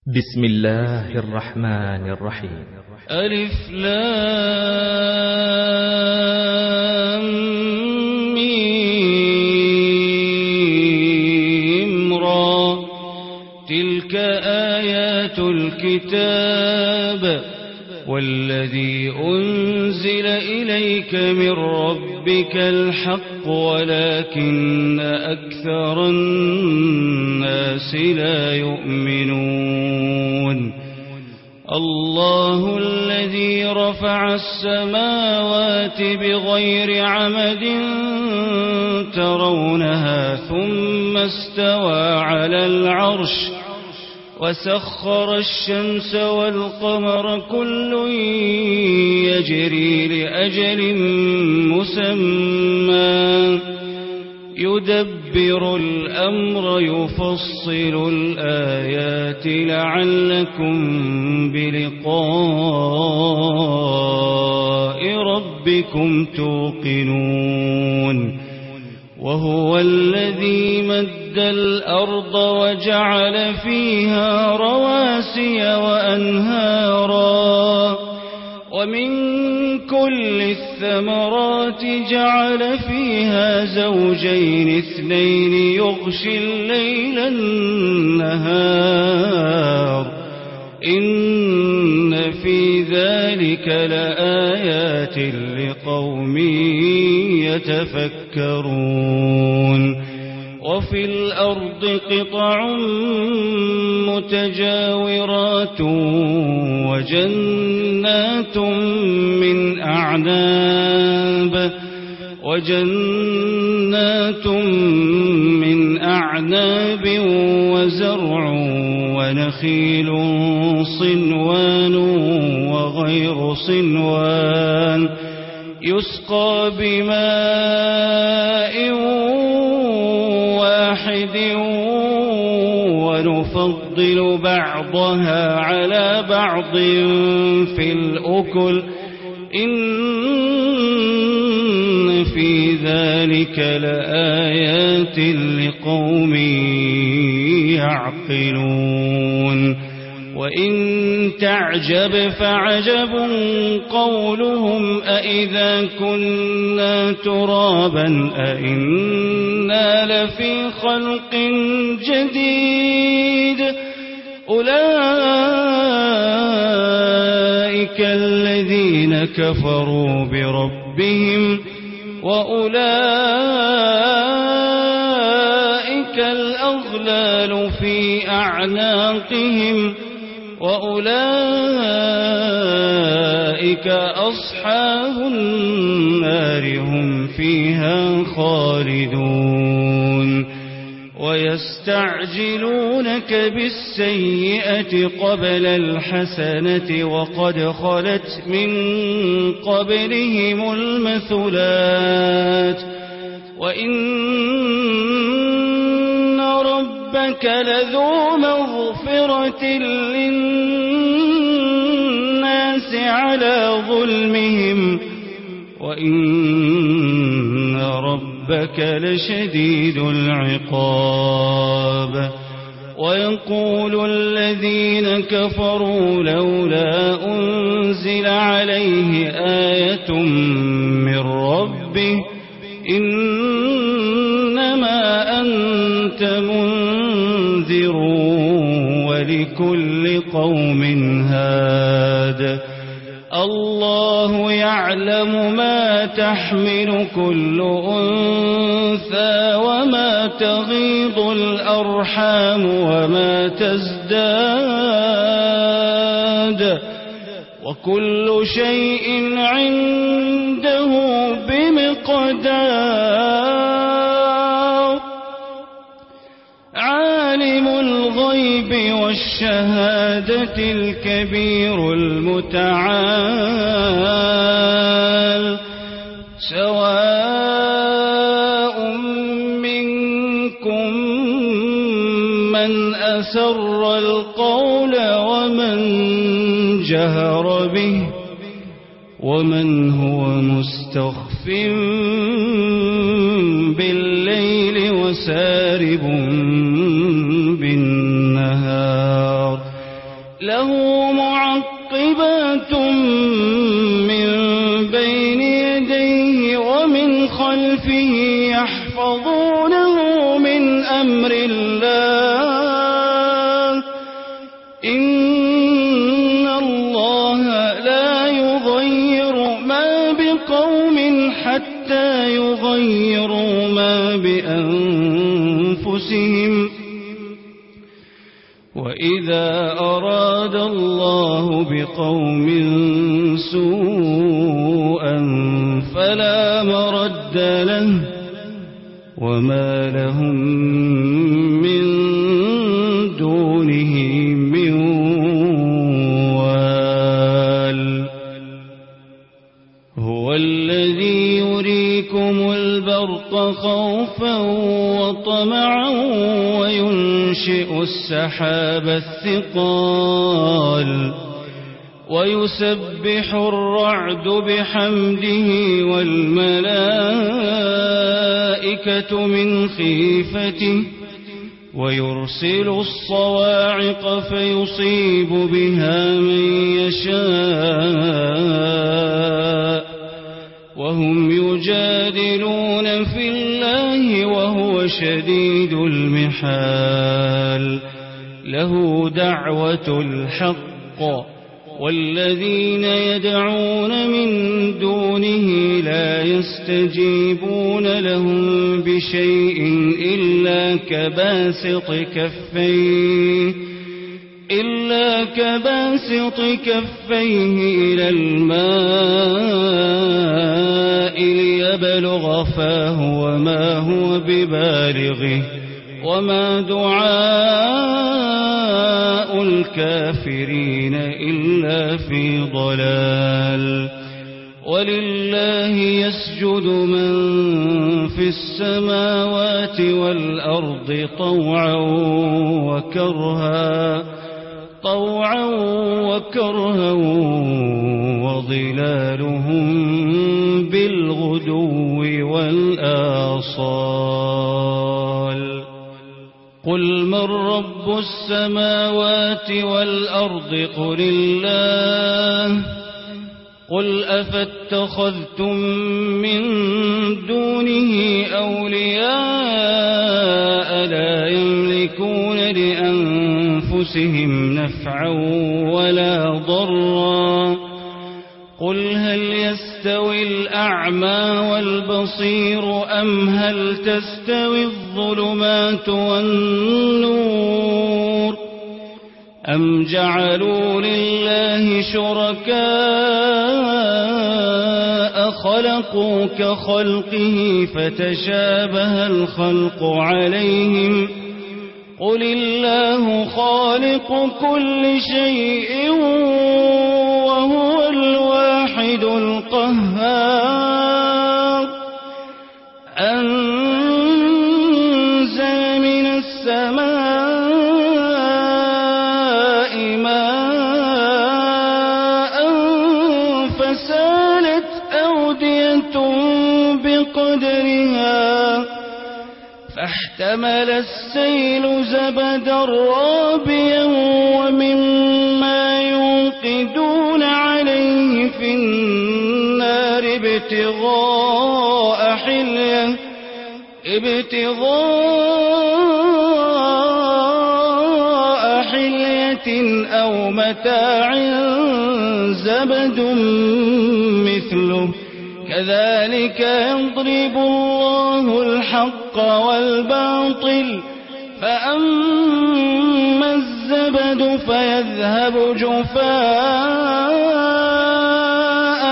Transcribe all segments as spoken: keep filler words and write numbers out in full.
بسم الله الرحمن الرحيم. ألف لام ميم را تلك آيات الكتاب والذي أنزل إليك من ربك الحق ولكن أكثر الناس لا يؤمنون. الله الذي رفع السماوات بغير عمد ترونها ثم استوى على العرش وسخر الشمس والقمر كل يجري لأجل مسمى يدبر الأمر يفصل الآيات لعلكم بلقاء ربكم توقنون. وهو الذي مد الأرض وجعل فيها رواسي وأنهارا ومن كل الثمرات جعل فيها زوجين اثنين يغشي الليل النهار إن في ذلك لآيات لقوم يتفكرون. وفي الأرض قطع متجاورات وجنات من أعناب وجنات من أعناب وزرع ونخيل صنوان وغير صنوان يسقى بماء واحد ونفضل بعضها على بعض في الأكل إن في ذلك لآيات لقوم يعقلون. وإن تعجب فعجب قولهم أإذا كنا ترابا أإنا لفي خلق جديد أولئك الذين كفروا بربهم وأولئك الأغلال في أعناقهم وأولئك أصحاب النار هم فيها خالدون. ويستعجلونك بالسيئة قبل الحسنة وقد خلت من قبلهم المثلات وإن ربك لذو مغفرة للناس على ظلمهم وإن ربك لشديد العقاب. ويقول الذين كفروا لولا أنزل عليه آية من ربه إنما أنت منذر ولكل قوم هاد. الله يعلم ما تحمل كل أنثى وما تغيض الأرحام وما تزداد وكل شيء عنده بمقدار. عالم الغيب والشهادة الكبير المتعال سواء منكم من أسر القول ومن جهر به ومن هو مستخف بالليل وسارب بالنهار له معقبات من بين يديه ومن خلفه يحفظونه من أمر الله إن الله لا يغير ما بقوم حتى يغيروا ما بأنفسهم وإذا أراد الله بقوم سوءا فلا مرد له وما لهم من دونه من وال هو الذي يريكم البرق خوفا وطمعا وينشئ السحاب الثقال ويسبح الرعد بحمده والملائكة من خيفته ويرسل الصواعق فيصيب بها من يشاء وهم يجادلون في الله وهو شديد المحال له دعوة الحق والذين يدعون من دونه لا يستجيبون لهم بشيء إلا كباسط كفيه إلا كباسط كفيه إلى الماء ليبلغ فاه وما هو ببالغه وما دعاء الكافرين إلا في ضلال ولله يسجد من في السماوات والأرض طوعا وكرها طوعا وكرها وظلالهم بالغدو والآصال قل من رب السماوات والأرض قل الله قل أفاتخذتم من دونه أولياء لا يملكون لأنفسهم نفعا ولا ضرا قل هل يستوي الأعمى والبصير أم هل تستوي الظلمات والنور أم جعلوا لله شركاء خلقوا كخلقه فتشابه الخلق عليهم قل الله خالق كل شيء وهو الواحد القهار أنزل من السماء ماء فسالت أودية بقدرها فاحتمل السيل زبدا رابيا ومما يوقدون عليه في النار ابتغاء حلية ابتغاء حلية أو متاع زبد مثله كذلك يضرب الله الحق والباطل فأما الزبد فيذهب جفاء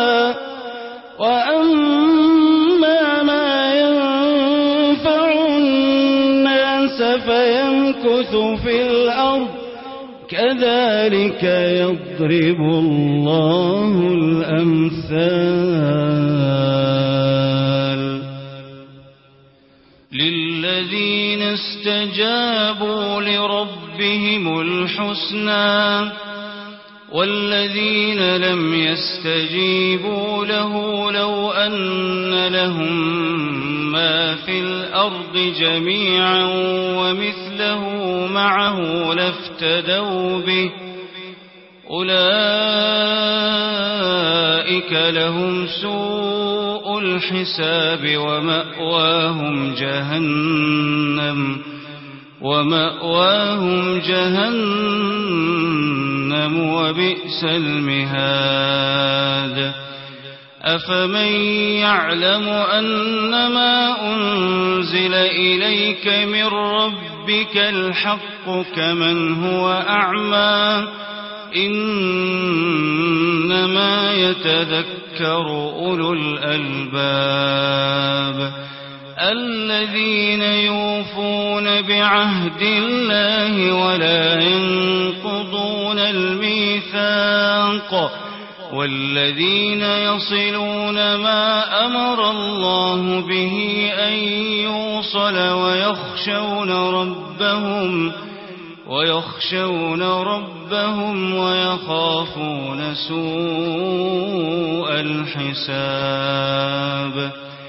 وأما ما ينفع الناس فيمكث في الأرض كذلك يضرب الله الأمثال للذين استجابوا لربهم الحسنى والذين لم يستجيبوا له لو أن لهم ما في الأرض جميعا ومثله معه لافتدوا به أولئك لهم سوء الحساب ومأواهم جهنم ومأواهم جهنم وبئس المهاد أفمن يعلم أنما أنزل إليك من ربك الحق كمن هو أعمى إنما يتذكر أولو الألباب الذين يوفون بعهد الله ولا ينقضون الميثاق والذين يصلون ما أمر الله به أن يوصل ويخشون ربهم ويخشون ربهم ويخافون سوء الحساب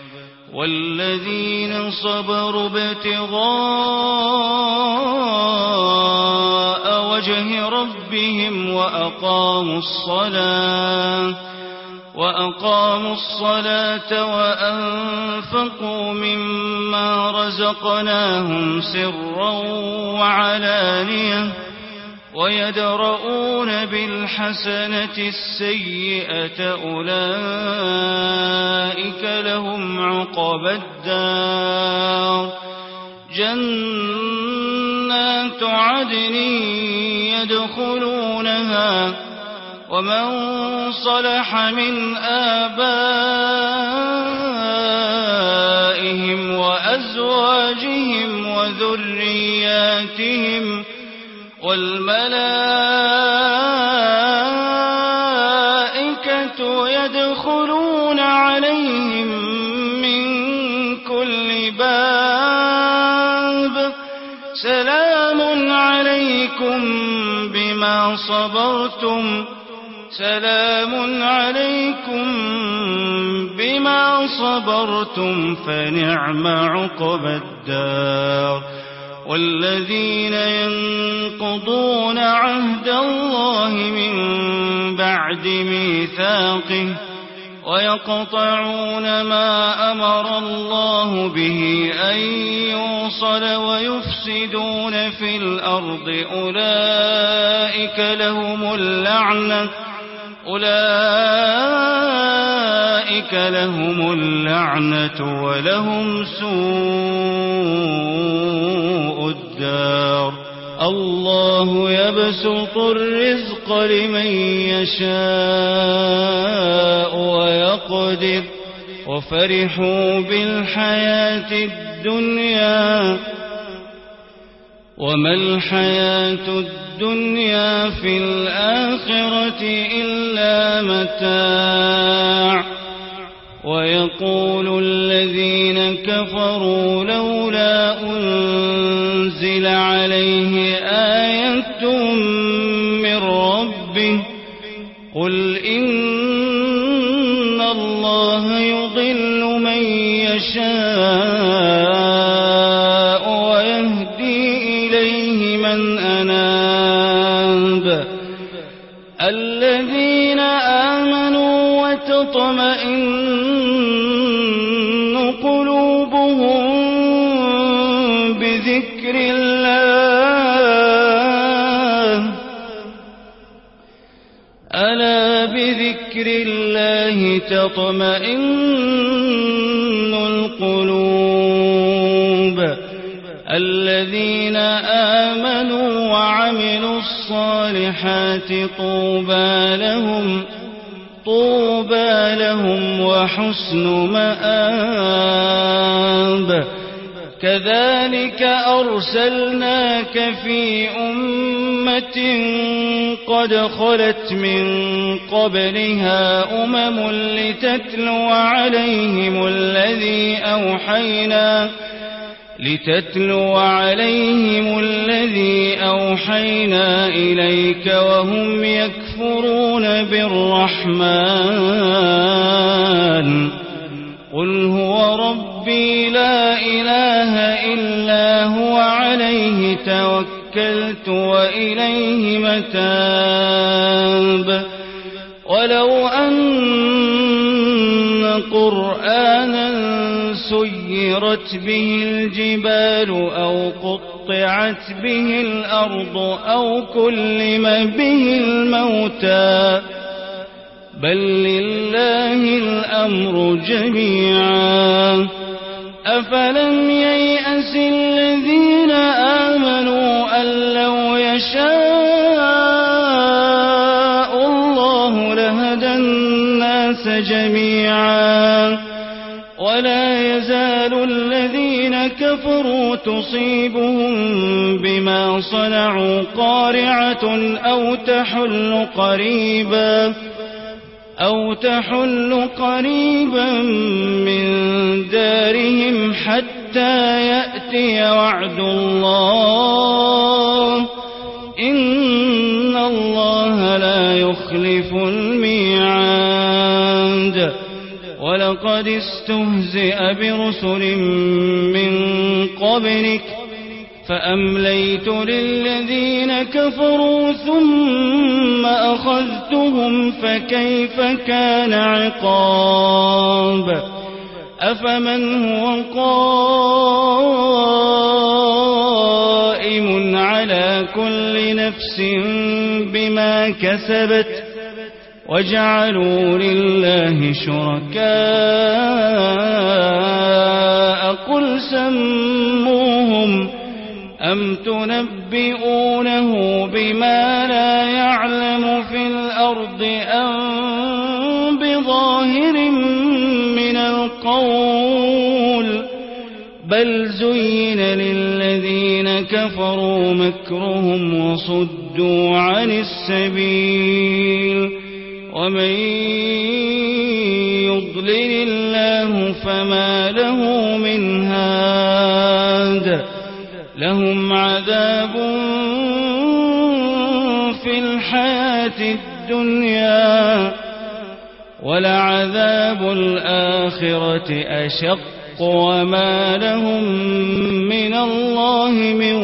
والذين صبروا ابتغاء وجه ربهم وأقاموا الصلاة وأقاموا الصلاة وأنفقوا مما رزقناهم سرا وعلانية ويدرؤون بالحسنة السيئة أولئك لهم عقبى الدار جنات عدن يدخلونها ومن صلح من آبائهم وأزواجهم وذرياتهم والملائكة يدخلون عليهم من كل باب سلام عليكم بما صبرتم سلام عليكم بما صبرتم فنعم عقبى الدار والذين ينقضون عهد الله من بعد ميثاقه ويقطعون ما أمر الله به أن يوصل ويفسدون في الأرض أولئك لهم اللعنة أولئك لهم اللعنة ولهم سوء الدار الله يبسط الرزق لمن يشاء ويقدر وفرحوا بالحياة الدنيا وما الحياة الدنيا في الآخرة إلا متاع ويقول الذين كفروا لولا أنزل عليه آية من ربه قل إن الله يضل من يشاء ويهدي إليه من أناب الذين آمنوا وتطمئن قلوبهم بذكر الله ألا بذكر الله تطمئن القلوب الذين آمنوا وعملوا الصالحات طوبى لهم طوبى لهم وحسن مآب كذلك أرسلناك في أمة قد خلت من قبلها أمم لتتلو عليهم الذي أوحينا لتتلو عليهم الذي أوحينا إليك وهم يكفرون بالرحمن قل هو ربي لا إله إلا هو عليه توكلت توكلت وإليه متاب ولو أن قرآنا سيرت به الجبال أو قطعت به الأرض أو كلم به الموتى بل لله الأمر جميعا أفلم ييأس الذين آمنوا أن لو يشاء الله لهدى الناس جميعا ولا يزال الذين كفروا تصيبهم بما صنعوا قارعة أو تحل قريبا أو تحل قريبا من دارهم حتى يأتي وعد الله إن الله لا يخلف الميعاد ولقد استهزئ برسل من قبلك فأمليت للذين كفروا ثم أخذتهم فكيف كان عقاب أفمن هو قائم على كل نفس بما كسبت وجعلوا لله شركاء قل سموهم أم تنبئونه بما لا يعلم في الأرض أم بظاهر من القول بل زين للذين كفروا مكرهم وصدوا عن السبيل ومن يضلل الله فما له من هاد لهم عذاب في الحياة الدنيا ولعذاب الآخرة أشق وما لهم من الله من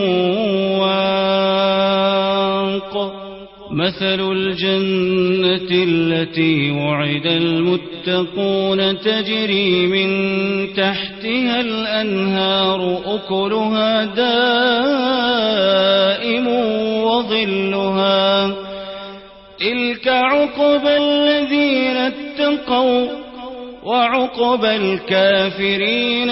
واق مثل الجنة التي وعد المتقون تجري من تحتها الأنهار أكلها دائم وظلها تلك عقبى الذين اتقوا وعقبى الكافرين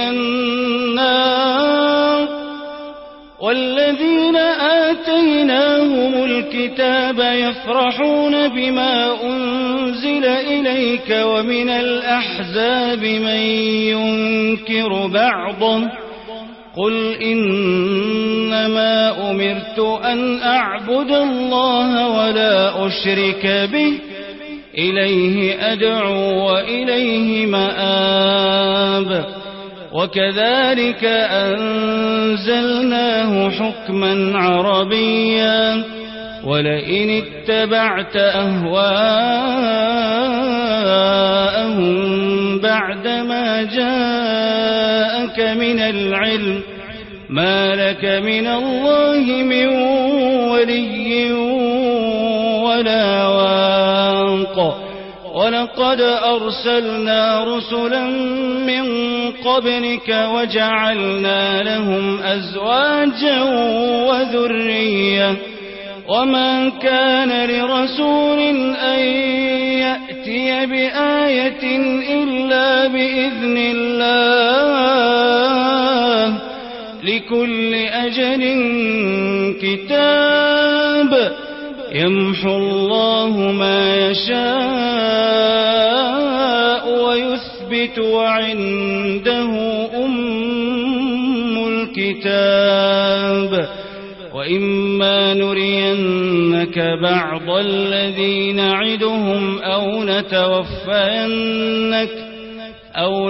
النار والذين آتيناهم الكتاب يفرحون بما أنزل إليك ومن الأحزاب من ينكر بعضه قل إنما أمرت أن أعبد الله ولا أشرك به إليه أدعو وإليه مآب وكذلك أنزلناه حكما عربيا ولئن اتبعت أهواءهم بعدما جاءك من العلم ما لك من الله من ولي ولا واق ولقد أرسلنا رسلا من قبلك وجعلنا لهم أزواجا وذرية وما كان لرسول أن يأتي بآية إلا بإذن الله لكل أجل كتاب يمحو الله ما يشاء ويثبت وعنده أم الكتاب وإما نرينك بعض الذي نعدهم أو نتوفينك أو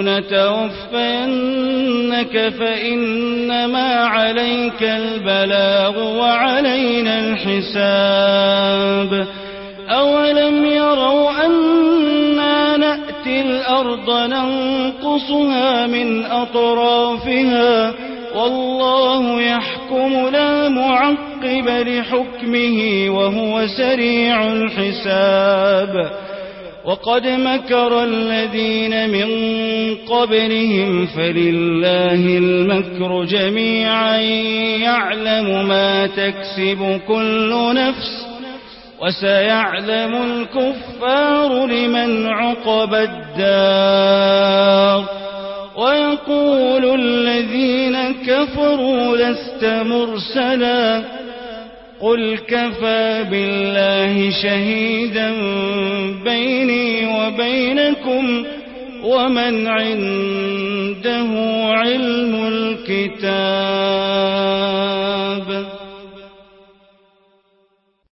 نتوفينك فإنما عليك البلاغ وعلينا الحساب أولم يروا أنا نأتي الأرض ننقصها من أطرافها والله يحكم يحكم لا معقب لحكمه وهو سريع الحساب وقد مكر الذين من قبلهم فلله المكر جميعا يعلم ما تكسب كل نفس وسيعلم الكفار لمن عقبى الدار ويقول الذين كفروا لست مرسلا قل كفى بالله شهيدا بيني وبينكم ومن عنده علم الكتاب.